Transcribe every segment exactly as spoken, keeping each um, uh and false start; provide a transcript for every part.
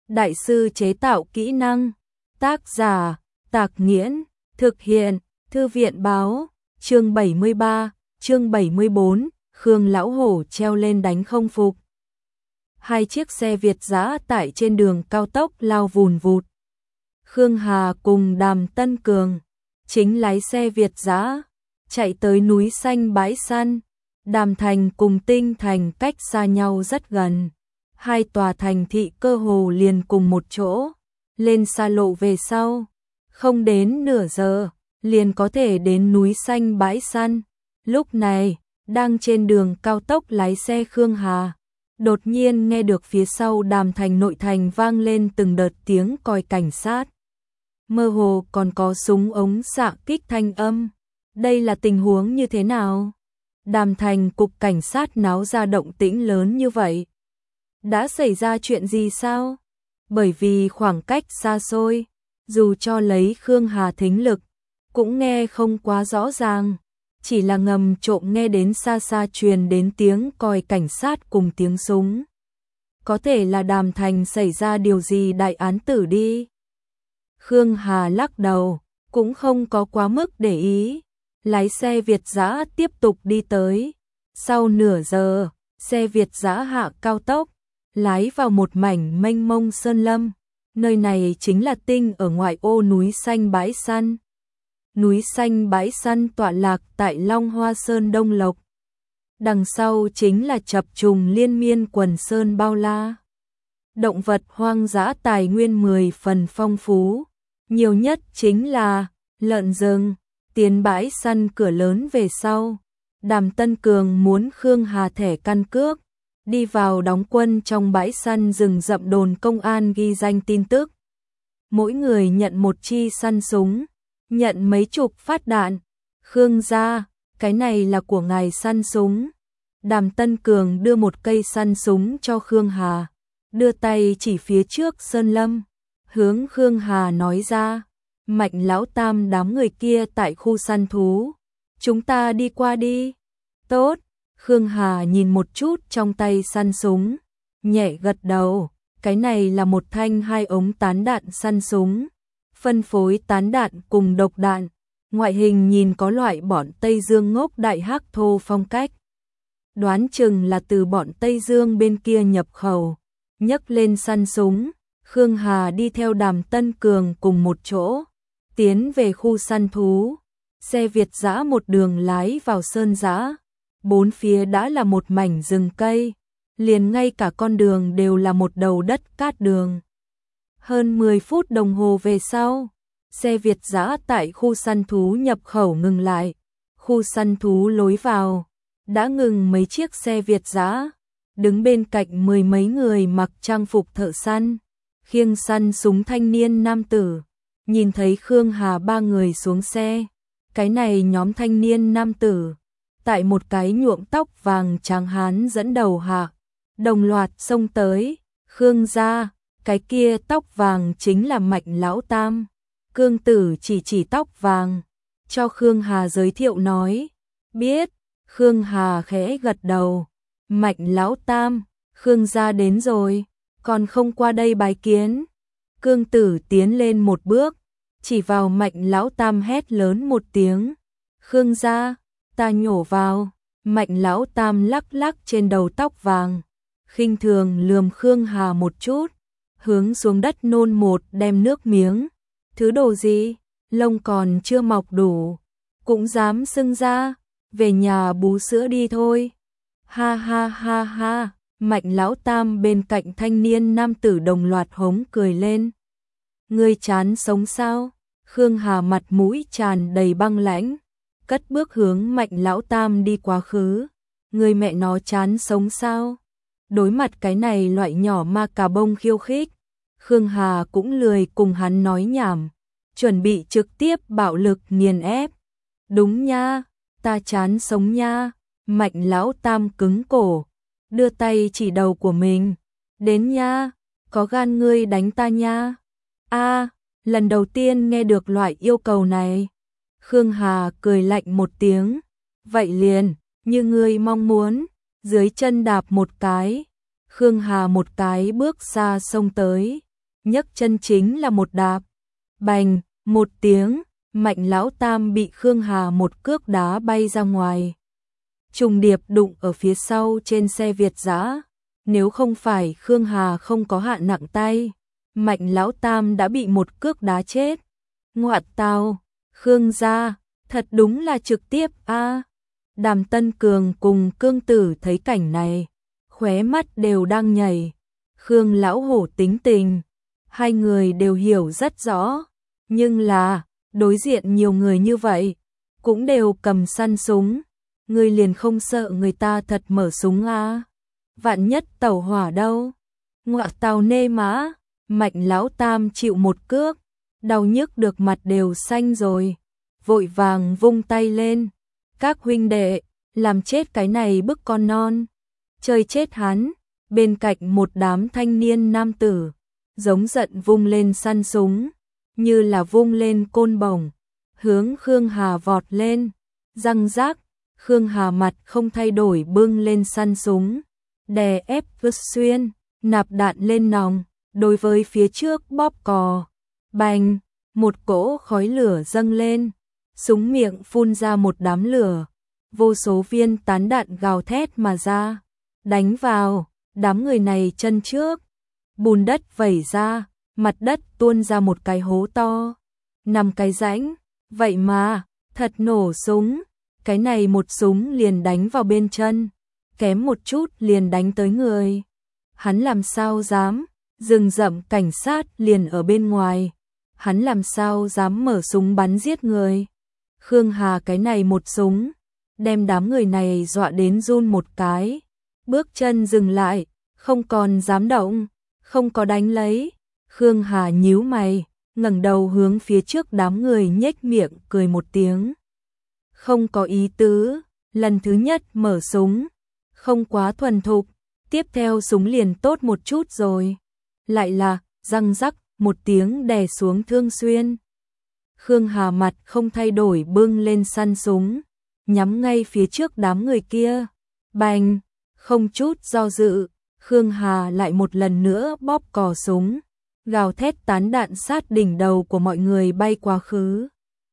Đại sư chế tạo kỹ năng. Tác giả, Tạc Nghiễn. Thực hiện, Thư viện Báo. Chương bảy mươi ba, chương bảy mươi bốn, Khương Lão Hổ treo lên đánh không phục. Hai chiếc xe Việt dã tại trên đường cao tốc lao vùn vụt. Khương Hà cùng Đàm Tân Cường, chính lái xe Việt dã, chạy tới núi xanh bãi săn. Đàm Thành cùng Tinh Thành cách xa nhau rất gần. Hai tòa thành thị cơ hồ liền cùng một chỗ. Lên xa lộ về sau, không đến nửa giờ, liền có thể đến núi xanh bãi săn. Lúc này, đang trên đường cao tốc lái xe Khương Hà, đột nhiên nghe được phía sau Đàm Thành nội thành vang lên từng đợt tiếng còi cảnh sát. Mơ hồ còn có súng ống xạ kích thanh âm. Đây là tình huống như thế nào? Đàm Thành cục cảnh sát náo ra động tĩnh lớn như vậy. Đã xảy ra chuyện gì sao? Bởi vì khoảng cách xa xôi, dù cho lấy Khương Hà thính lực, cũng nghe không quá rõ ràng. Chỉ là ngầm trộm nghe đến xa xa truyền đến tiếng còi cảnh sát cùng tiếng súng. Có thể là Đàm Thành xảy ra điều gì đại án tử đi. Khương Hà lắc đầu, cũng không có quá mức để ý. Lái xe Việt dã tiếp tục đi tới. Sau nửa giờ, xe Việt dã hạ cao tốc, lái vào một mảnh mênh mông sơn lâm. Nơi này chính là tinh ở ngoại ô núi xanh bãi săn. Núi xanh bãi săn tọa lạc tại Long Hoa Sơn Đông Lộc. Đằng sau chính là chập trùng liên miên quần sơn bao la. Động vật hoang dã tài nguyên mười phần phong phú. Nhiều nhất chính là lợn rừng. Tiến bãi săn cửa lớn về sau, Đàm Tân Cường muốn Khương Hà thẻ căn cước, đi vào đóng quân trong bãi săn rừng rậm đồn công an ghi danh tin tức. Mỗi người nhận một chi săn súng, nhận mấy chục phát đạn. Khương gia, cái này là của ngài săn súng. Đàm Tân Cường đưa một cây săn súng cho Khương Hà, đưa tay chỉ phía trước sơn lâm, hướng Khương Hà nói ra. Mạnh lão tam đám người kia tại khu săn thú. Chúng ta đi qua đi. Tốt. Khương Hà nhìn một chút trong tay săn súng, nhẹ gật đầu. Cái này là một thanh hai ống tán đạn săn súng. Phân phối tán đạn cùng độc đạn. Ngoại hình nhìn có loại bọn Tây Dương ngốc đại hắc thô phong cách. Đoán chừng là từ bọn Tây Dương bên kia nhập khẩu. Nhấc lên săn súng, Khương Hà đi theo Đàm Tân Cường cùng một chỗ. Tiến về khu săn thú, xe Việt dã một đường lái vào sơn dã, bốn phía đã là một mảnh rừng cây, liền ngay cả con đường đều là một đầu đất cát đường. Hơn mười phút đồng hồ về sau, xe Việt dã tại khu săn thú nhập khẩu ngừng lại, khu săn thú lối vào, đã ngừng mấy chiếc xe Việt dã, đứng bên cạnh mười mấy người mặc trang phục thợ săn, khiêng săn súng thanh niên nam tử. Nhìn thấy Khương Hà ba người xuống xe, cái này nhóm thanh niên nam tử, tại một cái nhuộm tóc vàng trắng hán dẫn đầu hạ, đồng loạt xông tới. Khương gia, cái kia tóc vàng chính là Mạnh lão tam. Cương tử chỉ chỉ tóc vàng, cho Khương Hà giới thiệu nói. Biết. Khương Hà khẽ gật đầu. Mạnh lão tam, Khương gia đến rồi, còn không qua đây bái kiến. Cương tử tiến lên một bước, chỉ vào Mạnh lão tam hét lớn một tiếng. Khương gia, ta nhổ vào. Mạnh lão tam lắc lắc trên đầu tóc vàng, khinh thường lườm Khương Hà một chút, hướng xuống đất nôn một đem nước miếng. Thứ đồ gì, lông còn chưa mọc đủ, cũng dám xưng ra, về nhà bú sữa đi thôi. Ha ha ha ha, Mạnh lão tam bên cạnh thanh niên nam tử đồng loạt hống cười lên. Ngươi chán sống sao? Khương Hà mặt mũi tràn đầy băng lãnh, cất bước hướng Mạnh lão tam đi quá khứ. Người mẹ nó chán sống sao? Đối mặt cái này loại nhỏ ma cà bông khiêu khích, Khương Hà cũng lười cùng hắn nói nhảm, chuẩn bị trực tiếp bạo lực nghiền ép. Đúng nha, ta chán sống nha. Mạnh lão tam cứng cổ, đưa tay chỉ đầu của mình. Đến nha, có gan ngươi đánh ta nha. A, lần đầu tiên nghe được loại yêu cầu này. Khương Hà cười lạnh một tiếng. Vậy liền, như ngươi mong muốn. Dưới chân đạp một cái, Khương Hà một cái bước xa xông tới, nhấc chân chính là một đạp. Bành, một tiếng, Mạnh Lão Tam bị Khương Hà một cước đá bay ra ngoài. Trùng điệp đụng ở phía sau trên xe Việt dã. Nếu không phải Khương Hà không có hạ nặng tay, Mạnh Lão Tam đã bị một cước đá chết. Ngoại tào, Khương gia, thật đúng là trực tiếp a. Đàm Tân Cường cùng Cương Tử thấy cảnh này, khóe mắt đều đang nhảy. Khương lão hổ tính tình, hai người đều hiểu rất rõ, nhưng là đối diện nhiều người như vậy, cũng đều cầm săn súng, người liền không sợ người ta thật mở súng a? Vạn nhất tẩu hỏa đâu? Ngọa tàu nê má, Mạnh Lão Tam chịu một cước, đau nhức được mặt đều xanh rồi, vội vàng vung tay lên. Các huynh đệ, làm chết cái này bức con non, chơi chết hắn. Bên cạnh một đám thanh niên nam tử, giống giận vung lên săn súng, như là vung lên côn bổng, hướng Khương Hà vọt lên. Răng rác, Khương Hà mặt không thay đổi bưng lên săn súng, đè ép vứt xuyên, nạp đạn lên nòng, đối với phía trước bóp cò. Bành, một cỗ khói lửa dâng lên, súng miệng phun ra một đám lửa, vô số viên tán đạn gào thét mà ra, đánh vào đám người này chân trước. Bùn đất vẩy ra, mặt đất tuôn ra một cái hố to, nằm cái rãnh, vậy mà, thật nổ súng, cái này một súng liền đánh vào bên chân, kém một chút liền đánh tới người. Hắn làm sao dám, rừng rậm cảnh sát liền ở bên ngoài, hắn làm sao dám mở súng bắn giết người. Khương Hà cái này một súng, đem đám người này dọa đến run một cái, bước chân dừng lại, không còn dám động, không có đánh lấy. Khương Hà nhíu mày, ngẩng đầu hướng phía trước đám người nhếch miệng cười một tiếng. Không có ý tứ, lần thứ nhất mở súng, không quá thuần thục, tiếp theo súng liền tốt một chút rồi. Lại là, răng rắc, một tiếng đè xuống thương xuyên. Khương Hà mặt không thay đổi bưng lên săn súng, nhắm ngay phía trước đám người kia. Bành, không chút do dự, Khương Hà lại một lần nữa bóp cò súng, gào thét tán đạn sát đỉnh đầu của mọi người bay quá khứ,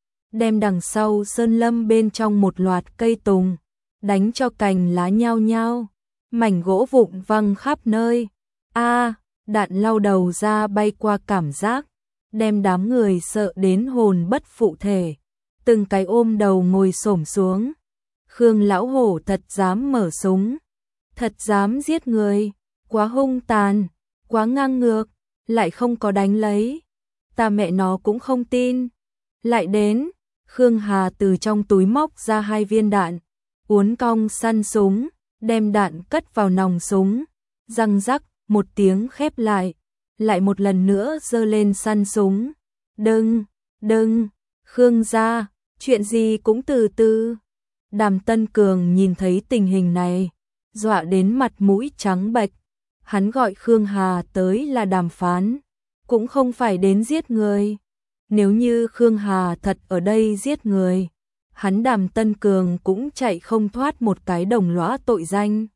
đem đằng sau sơn lâm bên trong một loạt cây tùng, đánh cho cành lá nhao nhao, mảnh gỗ vụn văng khắp nơi. A, đạn lao đầu ra bay qua cảm giác, đem đám người sợ đến hồn bất phụ thể, từng cái ôm đầu ngồi xổm xuống. Khương lão hổ thật dám mở súng, thật dám giết người, quá hung tàn, quá ngang ngược, lại không có đánh lấy. Ta mẹ nó cũng không tin. Lại đến, Khương Hà từ trong túi móc ra hai viên đạn, uốn cong săn súng, đem đạn cất vào nòng súng, răng rắc, một tiếng khép lại, lại một lần nữa giơ lên săn súng. Đừng, đừng, Khương gia, chuyện gì cũng từ từ. Đàm Tân Cường nhìn thấy tình hình này, dọa đến mặt mũi trắng bệch. Hắn gọi Khương Hà tới là đàm phán, cũng không phải đến giết người. Nếu như Khương Hà thật ở đây giết người, hắn Đàm Tân Cường cũng chạy không thoát một cái đồng lõa tội danh.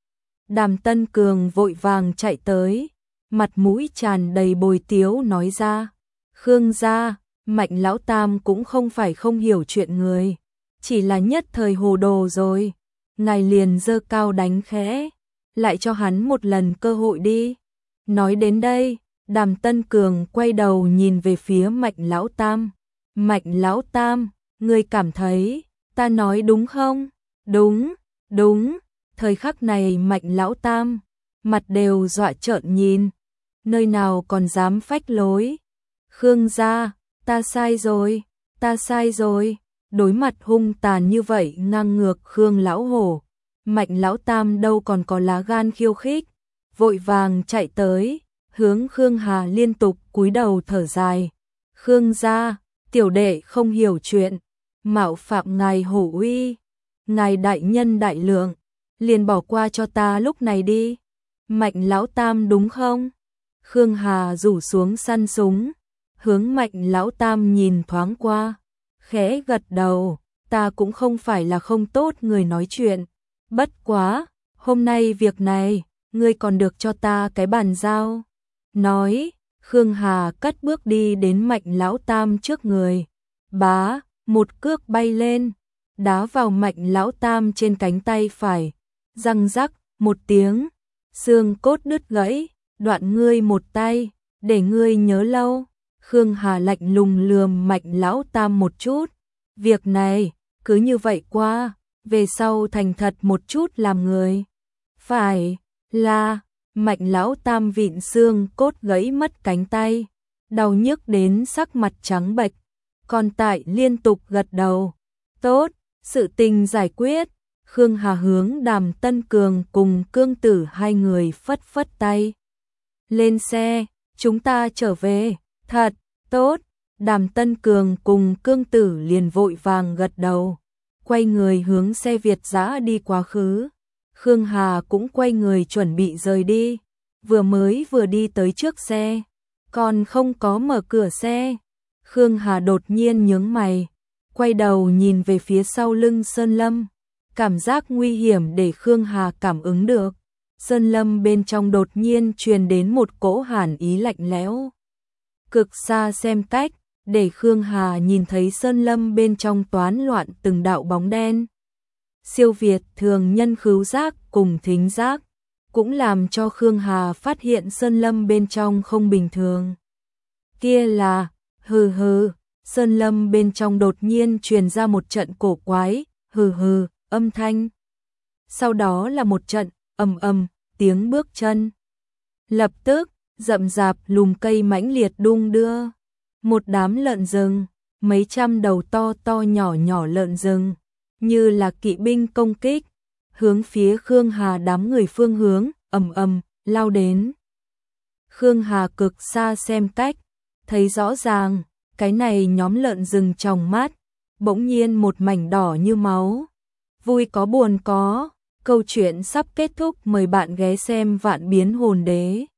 Đàm Tân Cường vội vàng chạy tới, mặt mũi tràn đầy bồi tiếu nói ra, Khương gia, Mạnh Lão Tam cũng không phải không hiểu chuyện người, chỉ là nhất thời hồ đồ rồi, ngài liền giơ cao đánh khẽ, lại cho hắn một lần cơ hội đi. Nói đến đây, Đàm Tân Cường quay đầu nhìn về phía Mạnh Lão Tam. Mạnh Lão Tam, ngươi cảm thấy, ta nói đúng không? Đúng, đúng. Thời khắc này Mạnh Lão Tam, mặt đều dọa trợn nhìn, nơi nào còn dám phách lối. Khương gia, ta sai rồi, ta sai rồi. Đối mặt hung tàn như vậy ngang ngược Khương Lão Hổ, Mạnh Lão Tam đâu còn có lá gan khiêu khích, vội vàng chạy tới, hướng Khương Hà liên tục cúi đầu thở dài. Khương gia, tiểu đệ không hiểu chuyện, mạo phạm ngài hổ uy, ngài đại nhân đại lượng, liền bỏ qua cho ta lúc này đi. Mạnh Lão Tam đúng không? Khương Hà rủ xuống săn súng, hướng Mạnh Lão Tam nhìn thoáng qua, khẽ gật đầu, ta cũng không phải là không tốt người nói chuyện, bất quá, hôm nay việc này, ngươi còn được cho ta cái bàn giao. Nói, Khương Hà cất bước đi đến Mạnh Lão Tam trước người. Bá, một cước bay lên, đá vào Mạnh Lão Tam trên cánh tay phải. Răng rắc, một tiếng, xương cốt đứt gãy, đoạn ngươi một tay, để ngươi nhớ lâu. Khương Hà lạnh lùng lườm Mạnh Lão Tam một chút. Việc này, cứ như vậy qua, về sau thành thật một chút làm người. Phải, là, Mạnh Lão Tam vịn xương cốt gãy mất cánh tay, đau nhức đến sắc mặt trắng bệch. Còn Tại liên tục gật đầu. Tốt, sự tình giải quyết. Khương Hà hướng Đàm Tân Cường cùng Cương Tử hai người phất phất tay. Lên xe, chúng ta trở về. Thật, tốt. Đàm Tân Cường cùng Cương Tử liền vội vàng gật đầu, quay người hướng xe Việt dã đi quá khứ. Khương Hà cũng quay người chuẩn bị rời đi, vừa mới vừa đi tới trước xe, còn không có mở cửa xe. Khương Hà đột nhiên nhướng mày, quay đầu nhìn về phía sau lưng Sơn Lâm, cảm giác nguy hiểm để Khương Hà cảm ứng được. Sơn Lâm bên trong đột nhiên truyền đến một cỗ hàn ý lạnh lẽo, cực xa xem cách, để Khương Hà nhìn thấy Sơn Lâm bên trong toán loạn từng đạo bóng đen. Siêu việt thường nhân khứu giác cùng thính giác, cũng làm cho Khương Hà phát hiện Sơn Lâm bên trong không bình thường. Kia là, hừ hừ, Sơn Lâm bên trong đột nhiên truyền ra một trận cổ quái, hừ hừ, âm thanh. Sau đó là một trận, ầm ầm, tiếng bước chân. Lập tức, rậm rạp lùm cây mãnh liệt đung đưa. Một đám lợn rừng, mấy trăm đầu to to nhỏ nhỏ lợn rừng, như là kỵ binh công kích, hướng phía Khương Hà đám người phương hướng, ầm ầm, lao đến. Khương Hà cực xa xem cách, thấy rõ ràng, cái này nhóm lợn rừng trong mắt, bỗng nhiên một mảnh đỏ như máu. Vui có buồn có, câu chuyện sắp kết thúc, mời bạn ghé xem Vạn Biến Hồn Đế.